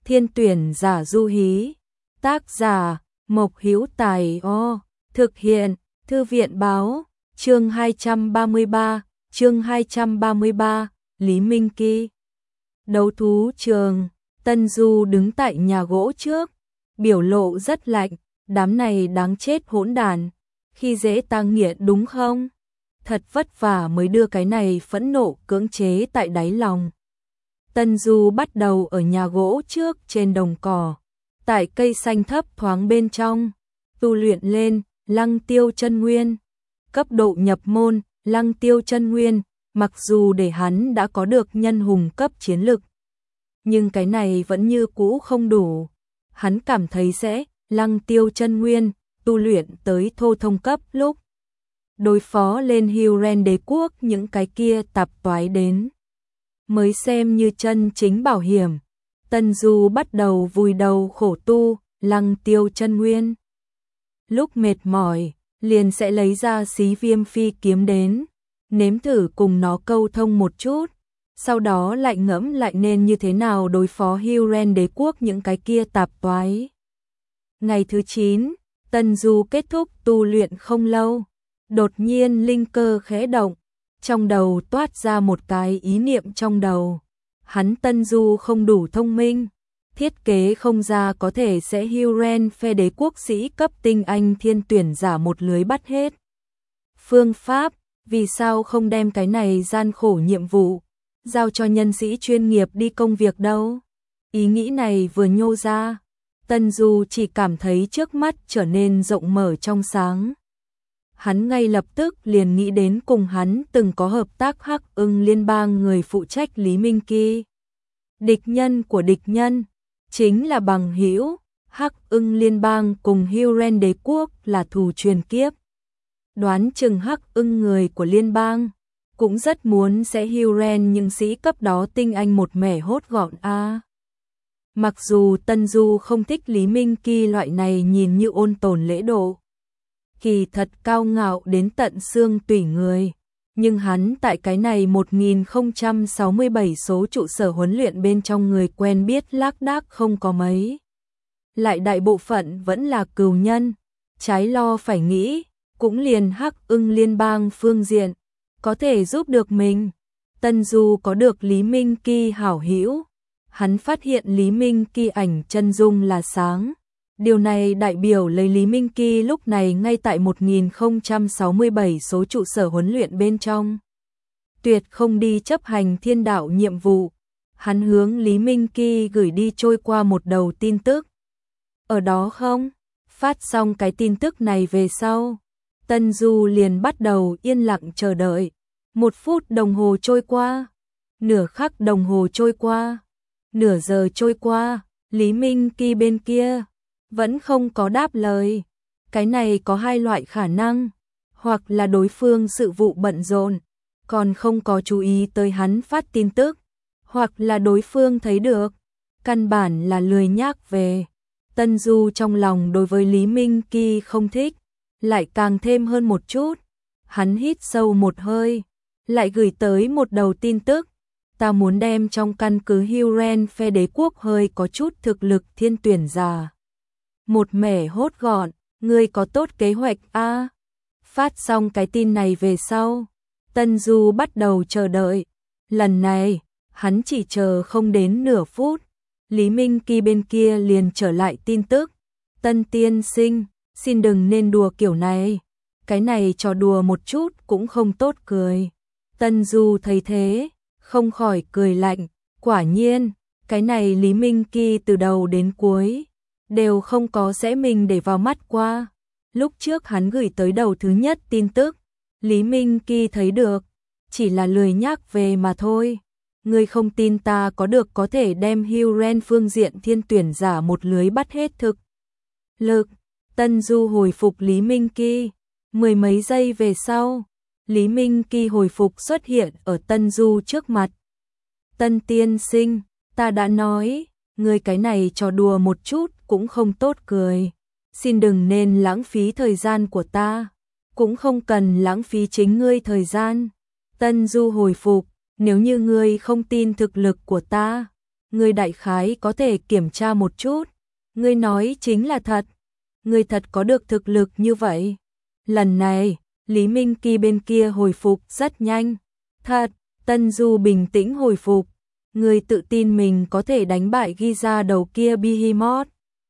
Thiên tuyển giả du hí. Tác giả Mộc Hữu Tài. Thực hiện Thư viện báo. Chương 233, Lý Minh Kỳ. Đấu thú trường. Tân Du đứng tại nhà gỗ trước, biểu lộ rất lạnh, đám này đáng chết hỗn đản, khi dễ ta nghiện đúng không? Thật vất vả mới đưa cái này phẫn nộ cưỡng chế tại đáy lòng. Tân Du bắt đầu ở nhà gỗ trước trên đồng cỏ, tại cây xanh thấp thoáng bên trong, tu luyện lên Lăng Tiêu Chân Nguyên. Cấp độ nhập môn, Lăng Tiêu Chân Nguyên, mặc dù để hắn đã có được nhân hùng cấp chiến lực, nhưng cái này vẫn như cũ không đủ. Hắn cảm thấy sẽ Lăng Tiêu Chân Nguyên tu luyện tới thô thông cấp lúc đối phó lên Hyrule đế quốc những cái kia tạp toái đến mới xem như chân chính bảo hiểm. Tân Du bắt đầu vùi đầu khổ tu Lăng Tiêu Chân Nguyên. Lúc mệt mỏi, liền sẽ lấy ra Xí Viêm Phi kiếm đến, nếm thử cùng nó câu thông một chút, sau đó lại ngẫm lại nên như thế nào đối phó Hyrule đế quốc những cái kia tạp toái. Ngày thứ 9, Tân Du kết thúc tu luyện không lâu, đột nhiên linh cơ khẽ động, trong đầu toát ra một cái ý niệm trong đầu. Hắn Tân Du không đủ thông minh, thiết kế không ra có thể sẽ Hyrule phe đế quốc sĩ cấp tinh anh thiên tuyển giả một lưới bắt hết. Phương pháp, vì sao không đem cái này gian khổ nhiệm vụ giao cho nhân sĩ chuyên nghiệp đi công việc đâu? Ý nghĩ này vừa nhô ra, Tân Du chỉ cảm thấy trước mắt trở nên rộng mở trong sáng. Hắn ngay lập tức liền nghĩ đến cùng hắn từng có hợp tác Hắc Ưng Liên bang người phụ trách Lý Minh Kỳ. Địch nhân của địch nhân chính là bằng hữu. Hắc Ưng Liên bang cùng Hyrule đế quốc là thù truyền kiếp. Đoán chừng Hắc Ưng người của liên bang cũng rất muốn sẽ Hyrule những sĩ cấp đó tinh anh một mẻ hốt gọn a. Mặc dù Tân Du không thích Lý Minh Kỳ loại này nhìn như ôn tồn lễ độ, kỳ thật cao ngạo đến tận xương tủy người, nhưng hắn tại cái này 1067 số trụ sở huấn luyện bên trong người quen biết lác đác không có mấy. Lại đại bộ phận vẫn là cừu nhân, trái lo phải nghĩ, cũng liền Hắc Ưng Liên bang phương diện có thể giúp được mình. Tân Du có được Lý Minh Kỳ hảo hữu, hắn phát hiện Lý Minh Kỳ ảnh chân dung là sáng. Điều này đại biểu lấy Lý Minh Kỳ lúc này ngay tại 1067 số trụ sở huấn luyện bên trong. Tuyệt không đi chấp hành thiên đạo nhiệm vụ. Hắn hướng Lý Minh Kỳ gửi đi trôi qua một đầu tin tức. Ở đó không? Phát xong cái tin tức này về sau, Tân Du liền bắt đầu yên lặng chờ đợi. 1 phút đồng hồ trôi qua, nửa khắc đồng hồ trôi qua, nửa giờ trôi qua, Lý Minh Kỳ bên kia vẫn không có đáp lời. Cái này có hai loại khả năng, hoặc là đối phương sự vụ bận rộn, còn không có chú ý tới hắn phát tin tức, hoặc là đối phương thấy được, căn bản là lười nhác về. Tân Du trong lòng đối với Lý Minh Kỳ không thích, lại càng thêm hơn một chút. Hắn hít sâu một hơi, lại gửi tới một đầu tin tức. Ta muốn đem trong căn cứ Hyrule phe đế quốc hơi có chút thực lực thiên tuyển giả một mẻ hốt gọn, ngươi có tốt kế hoạch a? Phát xong cái tin này về sau, Tân Du bắt đầu chờ đợi. Lần này, hắn chỉ chờ không đến nửa phút, Lý Minh Kỳ bên kia liền trở lại tin tức. Tân tiên sinh, xin đừng nên đùa kiểu này, cái này trò đùa một chút cũng không tốt cười. Tân Du thấy thế, không khỏi cười lạnh, quả nhiên, cái này Lý Minh Kỳ từ đầu đến cuối đều không có sẽ mình để vào mắt qua. Lúc trước hắn gửi tới đầu thứ nhất tin tức, Lý Minh Kỳ thấy được, chỉ là lười nhác về mà thôi. Ngươi không tin ta có được có thể đem Hyrule phương diện thiên tuyển giả một lưới bắt hết thực lực. Tân Du hồi phục Lý Minh Kỳ. 10 mấy giây về sau, Lý Minh Kỳ hồi phục xuất hiện ở Tân Du trước mặt. Tân tiên sinh, ta đã nói, ngươi cái này trò đùa một chút cũng không tốt cười. Xin đừng nên lãng phí thời gian của ta, cũng không cần lãng phí chính ngươi thời gian. Tân Du hồi phục, nếu như ngươi không tin thực lực của ta, ngươi đại khái có thể kiểm tra một chút. Ngươi nói chính là thật. Ngươi thật có được thực lực như vậy. Lần này, Lý Minh Kỳ bên kia hồi phục rất nhanh. Thật, Tân Du bình tĩnh hồi phục. Ngươi tự tin mình có thể đánh bại Giza đầu kia Behemoth.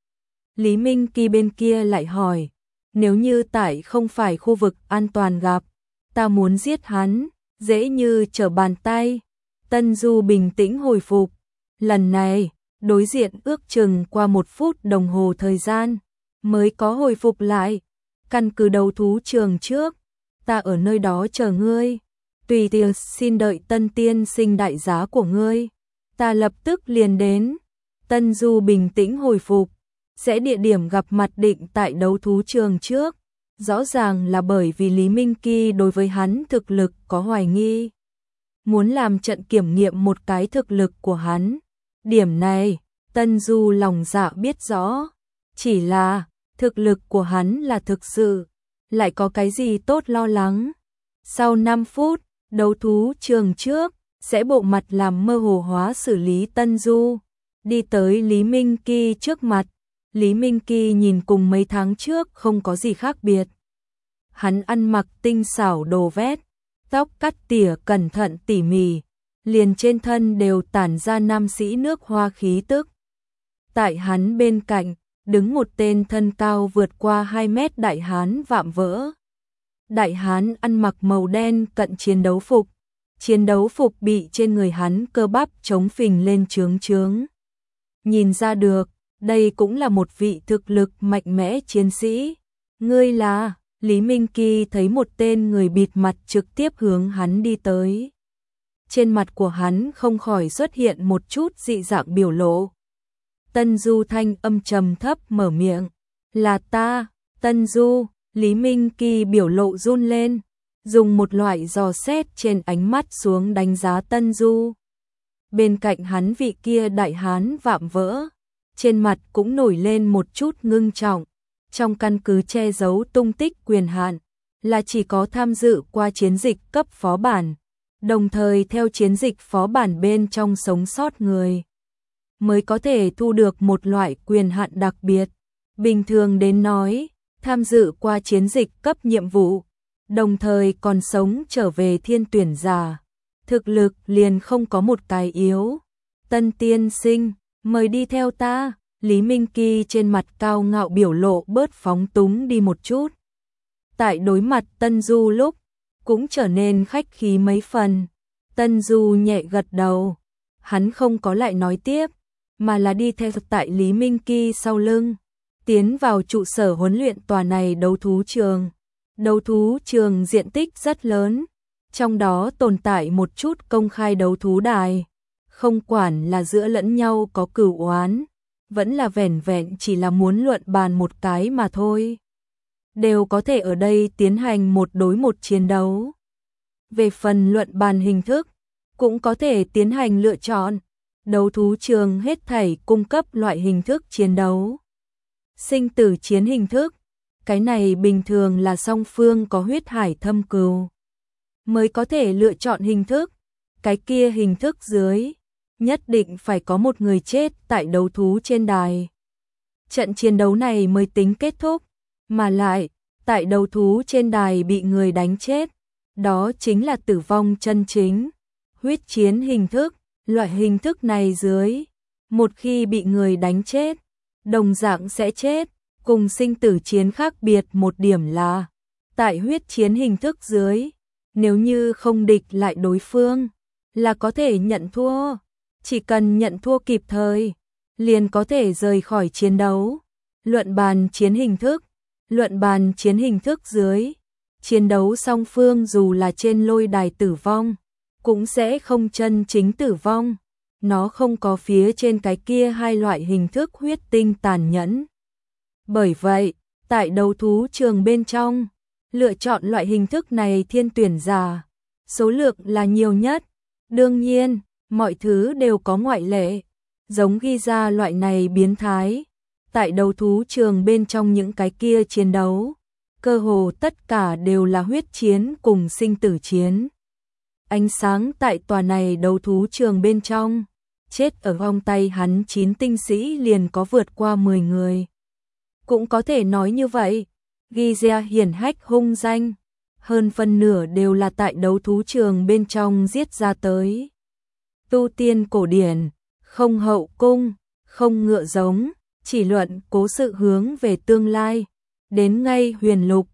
Lý Minh Kỳ bên kia lại hỏi, nếu như tại không phải khu vực an toàn gặp, ta muốn giết hắn, dễ như trở bàn tay. Tân Du bình tĩnh hồi phục. Lần này, đối diện ước chừng qua 1 phút đồng hồ thời gian, mới có hồi phục lại. Căn cứ đấu thú trường trước, ta ở nơi đó chờ ngươi. Tùy tiệc xin đợi Tân tiên sinh đại giá của ngươi. Ta lập tức liền đến. Tân Du bình tĩnh hồi phục. Sẽ địa điểm gặp mặt định tại đấu thú trường trước. Rõ ràng là bởi vì Lý Minh Kỳ đối với hắn thực lực có hoài nghi. Muốn làm trận kiểm nghiệm một cái thực lực của hắn. Điểm này, Tân Du lòng dạ biết rõ. Chỉ là, thực lực của hắn là thực sự. Lại có cái gì tốt lo lắng. Sau 5 phút, đấu thú trường trước, sẽ bộ mặt làm mơ hồ hóa xử lý Tân Du. Đi tới Lý Minh Kỳ trước mặt. Lý Minh Kỳ nhìn cùng mấy tháng trước không có gì khác biệt. Hắn ăn mặc tinh xảo đồ vét, tóc cắt tỉa cẩn thận tỉ mỉ, liền trên thân đều tản ra nam sĩ nước Hoa khí tức. Tại hắn bên cạnh, đứng một tên thân cao vượt qua 2 mét đại hán vạm vỡ. Đại hán ăn mặc màu đen cận chiến đấu phục. Chiến đấu phục bị trên người hắn cơ bắp chống phình lên trướng trướng. Nhìn ra được, đây cũng là một vị thực lực mạnh mẽ chiến sĩ. Ngươi là... Lý Minh Kỳ thấy một tên người bịt mặt trực tiếp hướng hắn đi tới. Trên mặt của hắn không khỏi xuất hiện một chút dị dạng biểu lộ. Tân Du thanh âm trầm thấp mở miệng. Là ta, Tân Du. Lý Minh Kỳ biểu lộ run lên, dùng một loại dò xét trên ánh mắt xuống đánh giá Tân Du. Bên cạnh hắn vị kia đại hán vạm vỡ, trên mặt cũng nổi lên một chút ngưng trọng. Trong căn cứ che giấu tung tích quyền hạn, là chỉ có tham dự qua chiến dịch cấp phó bản, đồng thời theo chiến dịch phó bản bên trong sống sót người, mới có thể thu được một loại quyền hạn đặc biệt. Bình thường đến nói, tham dự qua chiến dịch cấp nhiệm vụ, đồng thời còn sống trở về thiên tuyển giả, thực lực liền không có một cái yếu. Tân tiên sinh, mời đi theo ta. Lý Minh Kỳ trên mặt cao ngạo biểu lộ bớt phóng túng đi một chút. Tại đối mặt Tân Du lúc, cũng trở nên khách khí mấy phần. Tân Du nhẹ gật đầu. Hắn không có lại nói tiếp, mà là đi theo tại Lý Minh Kỳ sau lưng. Tiến vào trụ sở huấn luyện tòa này đấu thú trường. Đấu thú trường diện tích rất lớn. Trong đó tồn tại một chút công khai đấu thú đài. Không quản là giữa lẫn nhau có cửu oán, vẫn là vẻn vẹn chỉ là muốn luận bàn một cái mà thôi. Đều có thể ở đây tiến hành 1 đối 1 chiến đấu. Về phần luận bàn hình thức, cũng có thể tiến hành lựa chọn. Đấu thú trường hết thảy cung cấp loại hình thức chiến đấu. Sinh tử chiến hình thức, cái này bình thường là song phương có huyết hải thâm cừu mới có thể lựa chọn hình thức. Cái kia hình thức dưới, nhất định phải có một người chết tại đấu thú trên đài. Trận chiến đấu này mới tính kết thúc, mà lại, tại đấu thú trên đài bị người đánh chết, đó chính là tử vong chân chính. Huyết chiến hình thức, loại hình thức này dưới, một khi bị người đánh chết, đồng dạng sẽ chết. Cùng sinh tử chiến khác biệt một điểm là, tại huyết chiến hình thức dưới, nếu như không địch lại đối phương, là có thể nhận thua. Chỉ cần nhận thua kịp thời, liền có thể rời khỏi chiến đấu. Luận bàn chiến hình thức. Luận bàn chiến hình thức dưới, chiến đấu song phương dù là trên lôi đài tử vong, cũng sẽ không chân chính tử vong. Nó không có phía trên cái kia hai loại hình thức huyết tinh tàn nhẫn. Bởi vậy, tại đấu thú trường bên trong, lựa chọn loại hình thức này thiên tuyển giả, số lượng là nhiều nhất. Đương nhiên, mọi thứ đều có ngoại lệ, giống ghi ra loại này biến thái. Tại đấu thú trường bên trong những cái kia chiến đấu, cơ hồ tất cả đều là huyết chiến cùng sinh tử chiến. Ánh sáng tại tòa này đấu thú trường bên trong, chết ở vòng tay hắn 9 tinh sĩ liền có vượt qua 10 người. Cũng có thể nói như vậy, ghi ra hiển hách hung danh, hơn phân nửa đều là tại đấu thú trường bên trong giết ra tới. Tu tiên cổ điển, không hậu cung, không ngựa giống, chỉ luận cố sự hướng về tương lai, đến ngay huyền lục,